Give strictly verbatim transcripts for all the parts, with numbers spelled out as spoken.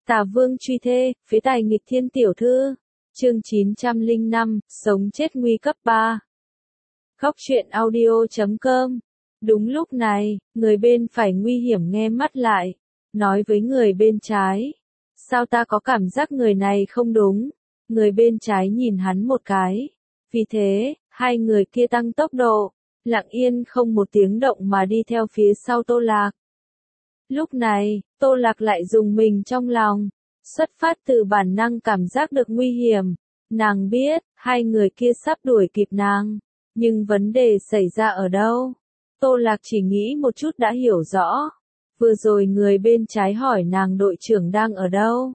Tà Vương truy thê, phế tài nghịch thiên tiểu thư. Chương chín trăm lẻ năm, sống chết nguy cấp ba. Góc truyện audio chấm com. Đúng lúc này, người bên phải nguy hiểm nghe mắt lại, nói với người bên trái. Sao ta có cảm giác người này không đúng? Người bên trái nhìn hắn một cái. Vì thế, hai người kia tăng tốc độ, lặng yên không một tiếng động mà đi theo phía sau Tô Lạc. Lúc này, Tô Lạc lại dùng mình trong lòng, xuất phát từ bản năng cảm giác được nguy hiểm. Nàng biết, hai người kia sắp đuổi kịp nàng, nhưng vấn đề xảy ra ở đâu? Tô Lạc chỉ nghĩ một chút đã hiểu rõ. Vừa rồi người bên trái hỏi nàng đội trưởng đang ở đâu.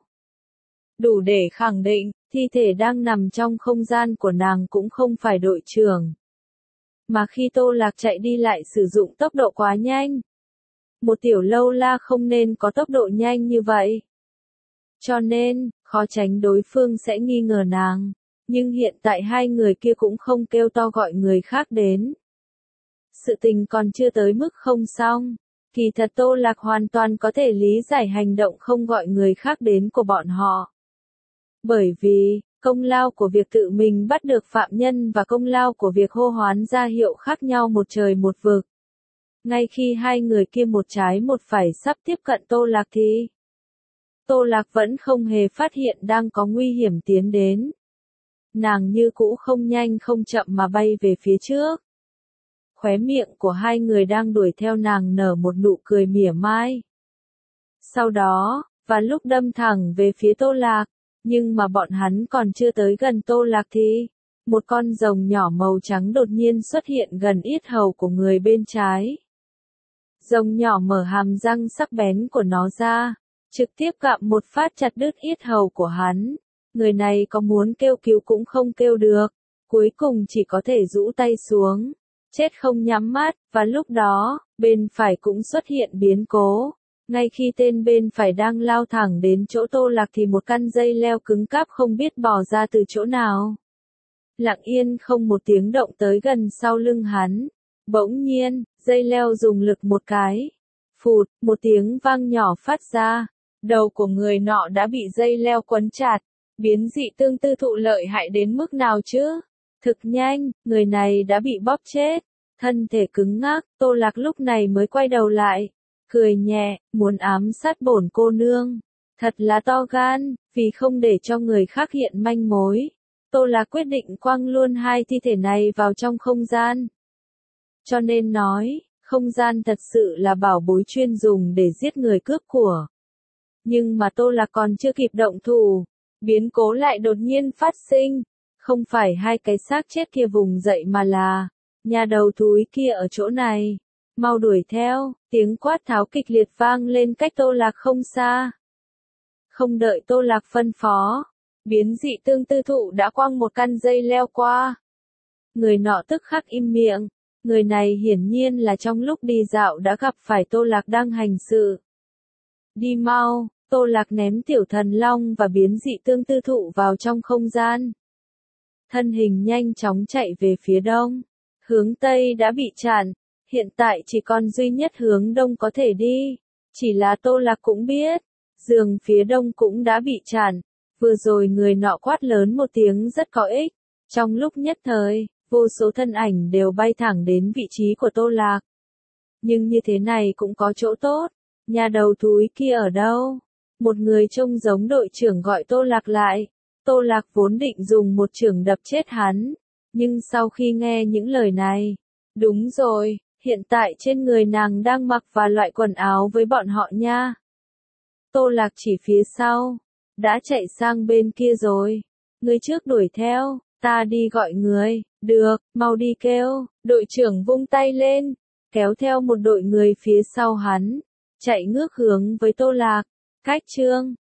Đủ để khẳng định, thi thể đang nằm trong không gian của nàng cũng không phải đội trưởng. Mà khi Tô Lạc chạy đi lại sử dụng tốc độ quá nhanh. Một tiểu lâu la không nên có tốc độ nhanh như vậy. Cho nên, khó tránh đối phương sẽ nghi ngờ nàng. Nhưng hiện tại hai người kia cũng không kêu to gọi người khác đến. Sự tình còn chưa tới mức không xong. Kỳ thật Tô Lạc hoàn toàn có thể lý giải hành động không gọi người khác đến của bọn họ. Bởi vì, công lao của việc tự mình bắt được phạm nhân và công lao của việc hô hoán ra hiệu khác nhau một trời một vực. Ngay khi hai người kia một trái một phải sắp tiếp cận Tô Lạc thì Tô Lạc vẫn không hề phát hiện đang có nguy hiểm tiến đến. Nàng như cũ không nhanh không chậm mà bay về phía trước. Khóe miệng của hai người đang đuổi theo nàng nở một nụ cười mỉa mai. Sau đó, và lúc đâm thẳng về phía Tô Lạc, nhưng mà bọn hắn còn chưa tới gần Tô Lạc thì một con rồng nhỏ màu trắng đột nhiên xuất hiện gần yết hầu của người bên trái. Rồng nhỏ mở hàm răng sắc bén của nó ra, trực tiếp gặm một phát chặt đứt yết hầu của hắn. Người này có muốn kêu cứu cũng không kêu được, cuối cùng chỉ có thể rũ tay xuống, chết không nhắm mắt, và lúc đó, bên phải cũng xuất hiện biến cố. Ngay khi tên bên phải đang lao thẳng đến chỗ Tô Lạc thì một căn dây leo cứng cáp không biết bò ra từ chỗ nào. Lặng yên không một tiếng động tới gần sau lưng hắn. Bỗng nhiên, dây leo dùng lực một cái. Phụt, một tiếng vang nhỏ phát ra. Đầu của người nọ đã bị dây leo quấn chặt. Biến dị tương tư thụ lợi hại đến mức nào chứ? Thực nhanh, người này đã bị bóp chết. Thân thể cứng ngắc, Tô Lạc lúc này mới quay đầu lại. Cười nhẹ, muốn ám sát bổn cô nương. Thật là to gan, vì không để cho người khác hiện manh mối. Tô Lạc quyết định quăng luôn hai thi thể này vào trong không gian. Cho nên nói, không gian thật sự là bảo bối chuyên dùng để giết người cướp của. Nhưng mà Tô Lạc còn chưa kịp động thủ, biến cố lại đột nhiên phát sinh. Không phải hai cái xác chết kia vùng dậy mà là nhà đầu thúi kia ở chỗ này. Mau đuổi theo, tiếng quát tháo kịch liệt vang lên cách Tô Lạc không xa. Không đợi Tô Lạc phân phó, biến dị tương tư thụ đã quăng một căn dây leo qua. Người nọ tức khắc im miệng, người này hiển nhiên là trong lúc đi dạo đã gặp phải Tô Lạc đang hành sự. Đi mau, Tô Lạc ném tiểu thần long và biến dị tương tư thụ vào trong không gian. Thân hình nhanh chóng chạy về phía đông, hướng tây đã bị chặn. Hiện tại chỉ còn duy nhất hướng đông có thể đi. Chỉ là Tô Lạc cũng biết, giường phía đông cũng đã bị chặn. Vừa rồi người nọ quát lớn một tiếng rất có ích. Trong lúc nhất thời, vô số thân ảnh đều bay thẳng đến vị trí của Tô Lạc. Nhưng như thế này cũng có chỗ tốt. Nhà đầu thúi kia ở đâu? Một người trông giống đội trưởng gọi Tô Lạc lại. Tô Lạc vốn định dùng một chưởng đập chết hắn. Nhưng sau khi nghe những lời này, đúng rồi. Hiện tại trên người nàng đang mặc và loại quần áo với bọn họ nha. Tô Lạc chỉ phía sau. Đã chạy sang bên kia rồi. Người trước đuổi theo, ta đi gọi người. Được, mau đi kêu. Đội trưởng vung tay lên, kéo theo một đội người phía sau hắn. Chạy ngước hướng với Tô Lạc. Cách chương